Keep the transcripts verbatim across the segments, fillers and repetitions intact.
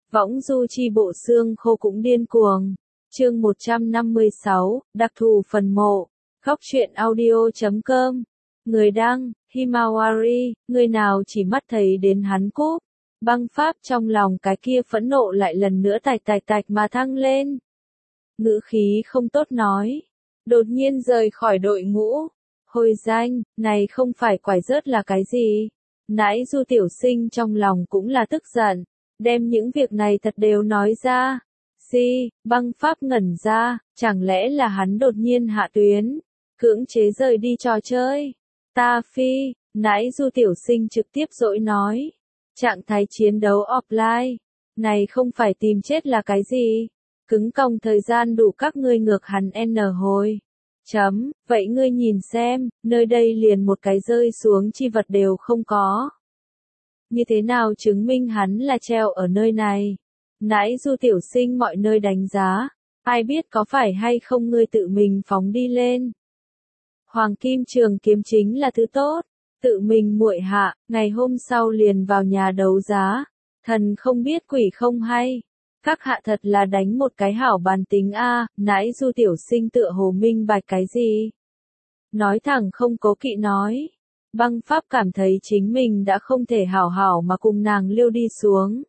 Võng du chi bộ xương khô cũng điên cuồng. Chương một trăm năm mươi sáu, đặc thù phần mộ. Góc truyện audio chấm com. Người đăng, Himawari, người nào chỉ mắt thấy đến hắn cúp. Băng Pháp trong lòng cái kia phẫn nộ lại lần nữa tạch tạch tạch mà thăng lên. Ngữ khí không tốt nói. Đột nhiên rời khỏi đội ngũ. Hồi danh, này không phải quải rớt là cái gì? Nãy Du Tiểu Sinh trong lòng cũng là tức giận. Đem những việc này thật đều nói ra. Si, Băng Pháp ngẩn ra, chẳng lẽ là hắn đột nhiên hạ tuyến, cưỡng chế rời đi trò chơi. Ta phi, nãy Du Tiểu Sinh trực tiếp dỗi nói. Trạng thái chiến đấu offline, này không phải tìm chết là cái gì? Cứng còng thời gian đủ các ngươi ngược hắn N hồi. Chấm, vậy ngươi nhìn xem, nơi đây liền một cái rơi xuống chi vật đều không có. Như thế nào chứng minh hắn là treo ở nơi này? Nãy Du Tiểu Sinh mọi nơi đánh giá, ai biết có phải hay không ngươi tự mình phóng đi lên. Hoàng kim trường kiếm chính là thứ tốt, tự mình muội hạ, ngày hôm sau liền vào nhà đấu giá, thần không biết quỷ không hay. Các hạ thật là đánh một cái hảo bàn tính a, nãy Du Tiểu Sinh tựa hồ minh bạch cái gì? Nói thẳng không cố kỵ nói. Băng Pháp cảm thấy chính mình đã không thể hảo hảo mà cùng nàng liêu đi xuống.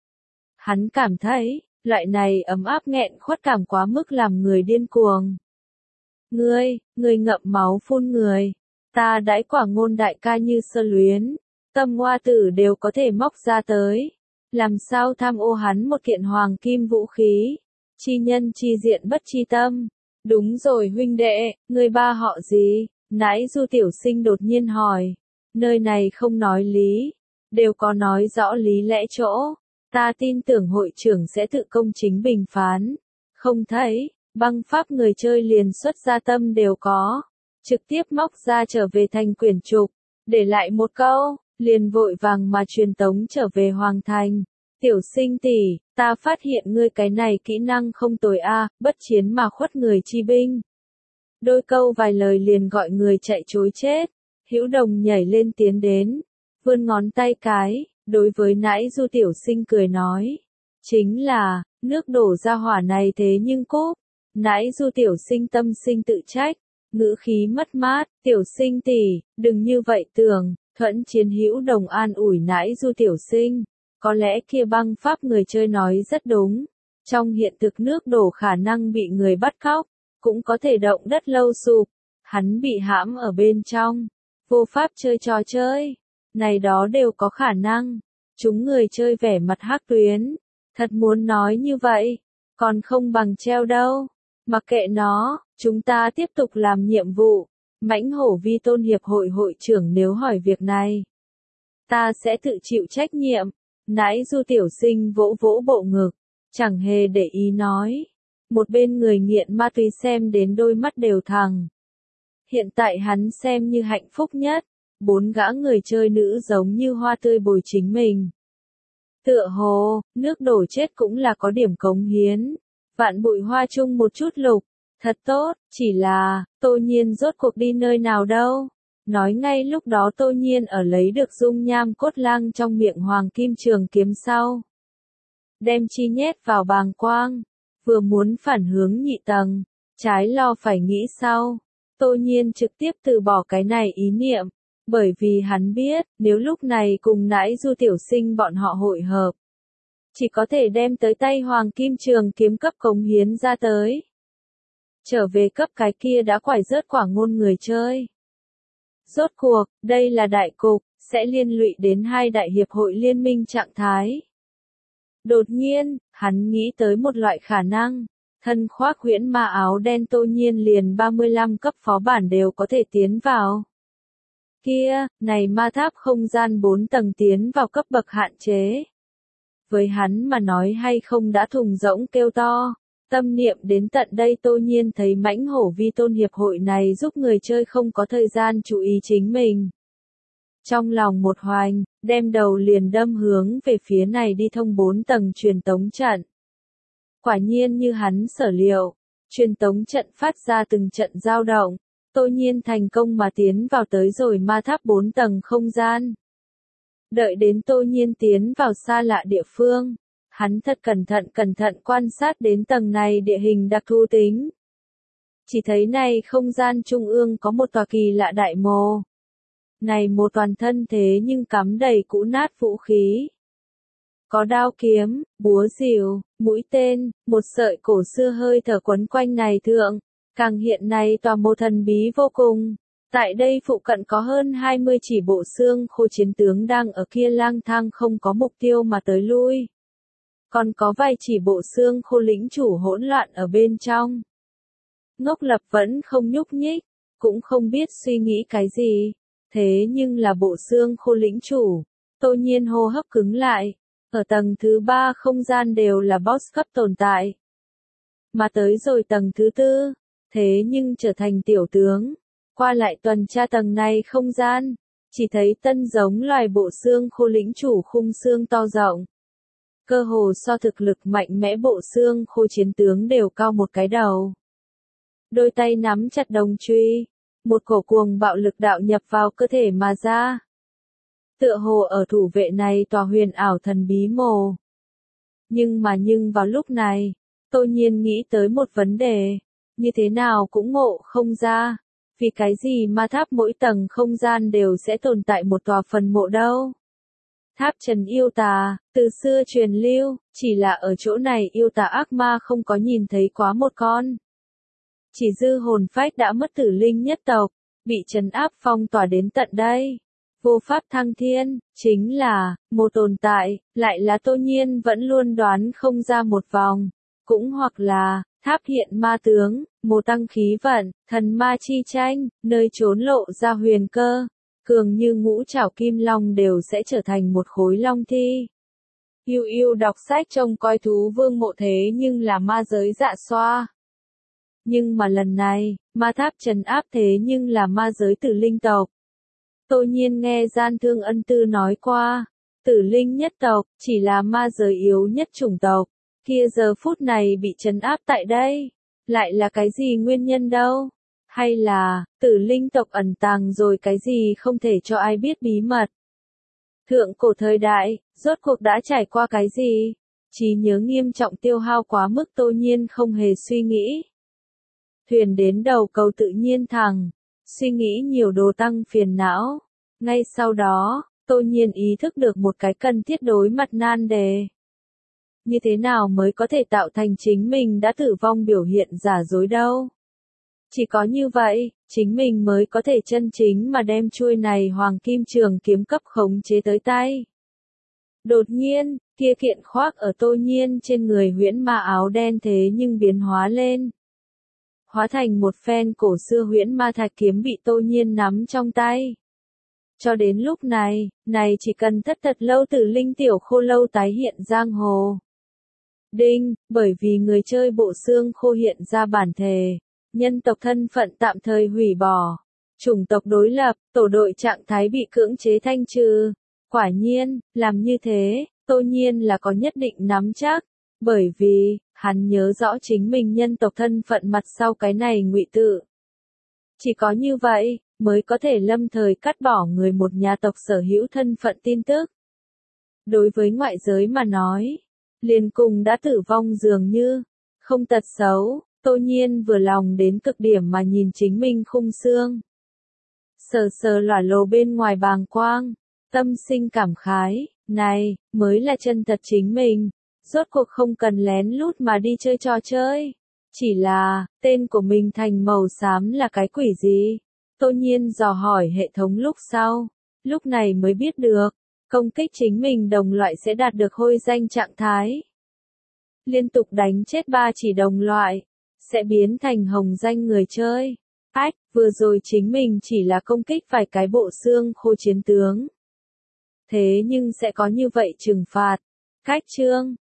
Hắn cảm thấy, loại này ấm áp nghẹn khuất cảm quá mức làm người điên cuồng. Ngươi, ngươi ngậm máu phun người, ta đãi quả ngôn đại ca như sơ luyến, tâm hoa tử đều có thể móc ra tới. Làm sao tham ô hắn một kiện hoàng kim vũ khí, chi nhân chi diện bất chi tâm. Đúng rồi huynh đệ, ngươi ba họ gì? Nãy Du Tiểu Sinh đột nhiên hỏi. Nơi này không nói lý, đều có nói rõ lý lẽ chỗ. Ta tin tưởng hội trưởng sẽ tự công chính bình phán. Không thấy, Băng Pháp người chơi liền xuất ra tâm đều có. Trực tiếp móc ra trở về thành quyển trục, để lại một câu, liền vội vàng mà truyền tống trở về Hoàng Thành. Tiểu Sinh tỷ, ta phát hiện ngươi cái này kỹ năng không tồi a, bất chiến mà khuất người chi binh. Đôi câu vài lời liền gọi người chạy trối chết. Hữu Đồng nhảy lên tiến đến, vươn ngón tay cái, đối với nãy Du Tiểu Sinh cười nói. Chính là, nước đổ ra hỏa này thế nhưng cúp. Nãy Du Tiểu Sinh tâm sinh tự trách, ngữ khí mất mát, Tiểu Sinh tỷ, đừng như vậy tưởng, thuẫn chiến Hữu Đồng an ủi nãy Du Tiểu Sinh. Có lẽ kia Băng Pháp người chơi nói rất đúng. Trong hiện thực nước đổ khả năng bị người bắt cóc, cũng có thể động đất lâu sụp. Hắn bị hãm ở bên trong, vô pháp chơi trò chơi. Này đó đều có khả năng. Chúng người chơi vẻ mặt hắc tuyến. Thật muốn nói như vậy, còn không bằng treo đâu. Mặc kệ nó, chúng ta tiếp tục làm nhiệm vụ. Mãnh Hổ Vi Tôn Hiệp hội hội trưởng nếu hỏi việc này, ta sẽ tự chịu trách nhiệm. Nãy Du Tiểu Sinh vỗ vỗ bộ ngực, chẳng hề để ý nói. Một bên người nghiện ma túy xem đến đôi mắt đều thẳng. Hiện tại hắn xem như hạnh phúc nhất, bốn gã người chơi nữ giống như hoa tươi bồi chính mình. Tựa hồ, nước đổ chết cũng là có điểm cống hiến. Vạn bụi hoa chung một chút lục, thật tốt, chỉ là, Tô Nhiên rốt cuộc đi nơi nào đâu. Nói ngay lúc đó Tô Nhiên ở lấy được dung nham cốt lang trong miệng hoàng kim trường kiếm sau. Đem chi nhét vào bàng quang, vừa muốn phản hướng nhị tầng, trái lo phải nghĩ sau. Tô Nhiên trực tiếp từ bỏ cái này ý niệm, bởi vì hắn biết, nếu lúc này cùng nãy Du Tiểu Sinh bọn họ hội hợp, chỉ có thể đem tới tay hoàng kim trường kiếm cấp cống hiến ra tới. Trở về cấp cái kia đã quải rớt quả ngôn người chơi. Rốt cuộc, đây là đại cục, sẽ liên lụy đến hai đại hiệp hội liên minh trạng thái. Đột nhiên, hắn nghĩ tới một loại khả năng, thân khoác huyễn ma áo đen Tô Nhiên liền ba mươi lăm cấp phó bản đều có thể tiến vào. Kia, này ma tháp không gian bốn tầng tiến vào cấp bậc hạn chế. Với hắn mà nói hay không đã thùng rỗng kêu to. Tâm niệm đến tận đây Tô Nhiên thấy Mãnh Hổ Vi Tôn Hiệp hội này giúp người chơi không có thời gian chú ý chính mình. Trong lòng một hoành, đem đầu liền đâm hướng về phía này đi thông bốn tầng truyền tống trận. Quả nhiên như hắn sở liệu, truyền tống trận phát ra từng trận dao động, Tô Nhiên thành công mà tiến vào tới rồi ma tháp bốn tầng không gian. Đợi đến Tô Nhiên tiến vào xa lạ địa phương, Hắn thật cẩn thận cẩn thận quan sát đến tầng này địa hình đặc thù tính. Chỉ thấy này không gian trung ương có một tòa kỳ lạ đại mộ. Này một toàn thân thế nhưng cắm đầy cũ nát vũ khí. Có đao kiếm, búa rìu, mũi tên, một sợi cổ xưa hơi thở quấn quanh này thượng. Càng hiện này tòa mộ thần bí vô cùng. Tại đây phụ cận có hơn hai mươi chỉ bộ xương khô chiến tướng đang ở kia lang thang không có mục tiêu mà tới lui. Còn có vài chỉ bộ xương khô lĩnh chủ hỗn loạn ở bên trong. Ngốc Lập vẫn không nhúc nhích, cũng không biết suy nghĩ cái gì. Thế nhưng là bộ xương khô lĩnh chủ, Tô Nhiên hô hấp cứng lại. Ở tầng thứ ba không gian đều là boss cấp tồn tại. Mà tới rồi tầng thứ tư, thế nhưng trở thành tiểu tướng. Qua lại tuần tra tầng này không gian, chỉ thấy tân giống loài bộ xương khô lĩnh chủ khung xương to rộng. Cơ hồ so thực lực mạnh mẽ bộ xương khô chiến tướng đều cao một cái đầu. Đôi tay nắm chặt đồng truy, một cổ cuồng bạo lực đạo nhập vào cơ thể mà ra. Tựa hồ ở thủ vệ này tòa huyền ảo thần bí mồ. Nhưng mà nhưng vào lúc này, Tô Nhiên nghĩ tới một vấn đề, như thế nào cũng ngộ không ra. Vì cái gì ma tháp mỗi tầng không gian đều sẽ tồn tại một tòa phần mộ đâu? Tháp Trần yêu tà, từ xưa truyền lưu, chỉ là ở chỗ này yêu tà ác ma không có nhìn thấy quá một con. Chỉ dư hồn phách đã mất tử linh nhất tộc, bị trấn áp phong tỏa đến tận đây. Vô pháp thăng thiên, chính là, một tồn tại, lại là Tô Nhiên vẫn luôn đoán không ra một vòng. Cũng hoặc là, tháp hiện ma tướng, một tăng khí vận, thần ma chi tranh, nơi trốn lộ ra huyền cơ. Cường như ngũ trảo kim long đều sẽ trở thành một khối long thi. Yêu yêu đọc sách trông coi thú vương mộ thế nhưng là ma giới dạ xoa. Nhưng mà lần này, ma tháp trấn áp thế nhưng là ma giới tử linh tộc. Tô Nhiên nghe Gian Thương Ân Tư nói qua, tử linh nhất tộc, chỉ là ma giới yếu nhất chủng tộc. Kia giờ phút này bị trấn áp tại đây, lại là cái gì nguyên nhân đâu? Hay là, tử linh tộc ẩn tàng rồi cái gì không thể cho ai biết bí mật? Thượng cổ thời đại, rốt cuộc đã trải qua cái gì? Trí nhớ nghiêm trọng tiêu hao quá mức Tô Nhiên không hề suy nghĩ. Thuyền đến đầu cầu tự nhiên thẳng, suy nghĩ nhiều đồ tăng phiền não. Ngay sau đó, Tô Nhiên ý thức được một cái cần thiết đối mặt nan đề. Như thế nào mới có thể tạo thành chính mình đã tử vong biểu hiện giả dối đâu? Chỉ có như vậy, chính mình mới có thể chân chính mà đem chuôi này hoàng kim trường kiếm cấp khống chế tới tay. Đột nhiên, kia kiện khoác ở Tô Nhiên trên người huyễn ma áo đen thế nhưng biến hóa lên. Hóa thành một phen cổ xưa huyễn ma thạch kiếm bị Tô Nhiên nắm trong tay. Cho đến lúc này, này chỉ cần thất thật lâu tử linh tiểu khô lâu tái hiện giang hồ. Đinh, bởi vì người chơi bộ xương khô hiện ra bản thể, nhân tộc thân phận tạm thời hủy bỏ, chủng tộc đối lập, tổ đội trạng thái bị cưỡng chế thanh trừ. Quả nhiên, làm như thế, Tô Nhiên là có nhất định nắm chắc, bởi vì, hắn nhớ rõ chính mình nhân tộc thân phận mặt sau cái này ngụy tự. Chỉ có như vậy, mới có thể lâm thời cắt bỏ người một nhà tộc sở hữu thân phận tin tức. Đối với ngoại giới mà nói, liền cùng đã tử vong dường như, không tật xấu, Tô Nhiên vừa lòng đến cực điểm mà nhìn chính mình khung xương. Sờ sờ lỏa lồ bên ngoài bàng quang, tâm sinh cảm khái, này, mới là chân thật chính mình, rốt cuộc không cần lén lút mà đi chơi trò chơi. Chỉ là, tên của mình thành màu xám là cái quỷ gì? Tô Nhiên dò hỏi hệ thống lúc sau, lúc này mới biết được, công kích chính mình đồng loại sẽ đạt được hôi danh trạng thái. Liên tục đánh chết ba chỉ đồng loại, sẽ biến thành hồng danh người chơi. Ách, vừa rồi chính mình chỉ là công kích vài cái bộ xương khô chiến tướng. Thế nhưng sẽ có như vậy trừng phạt. Cách chương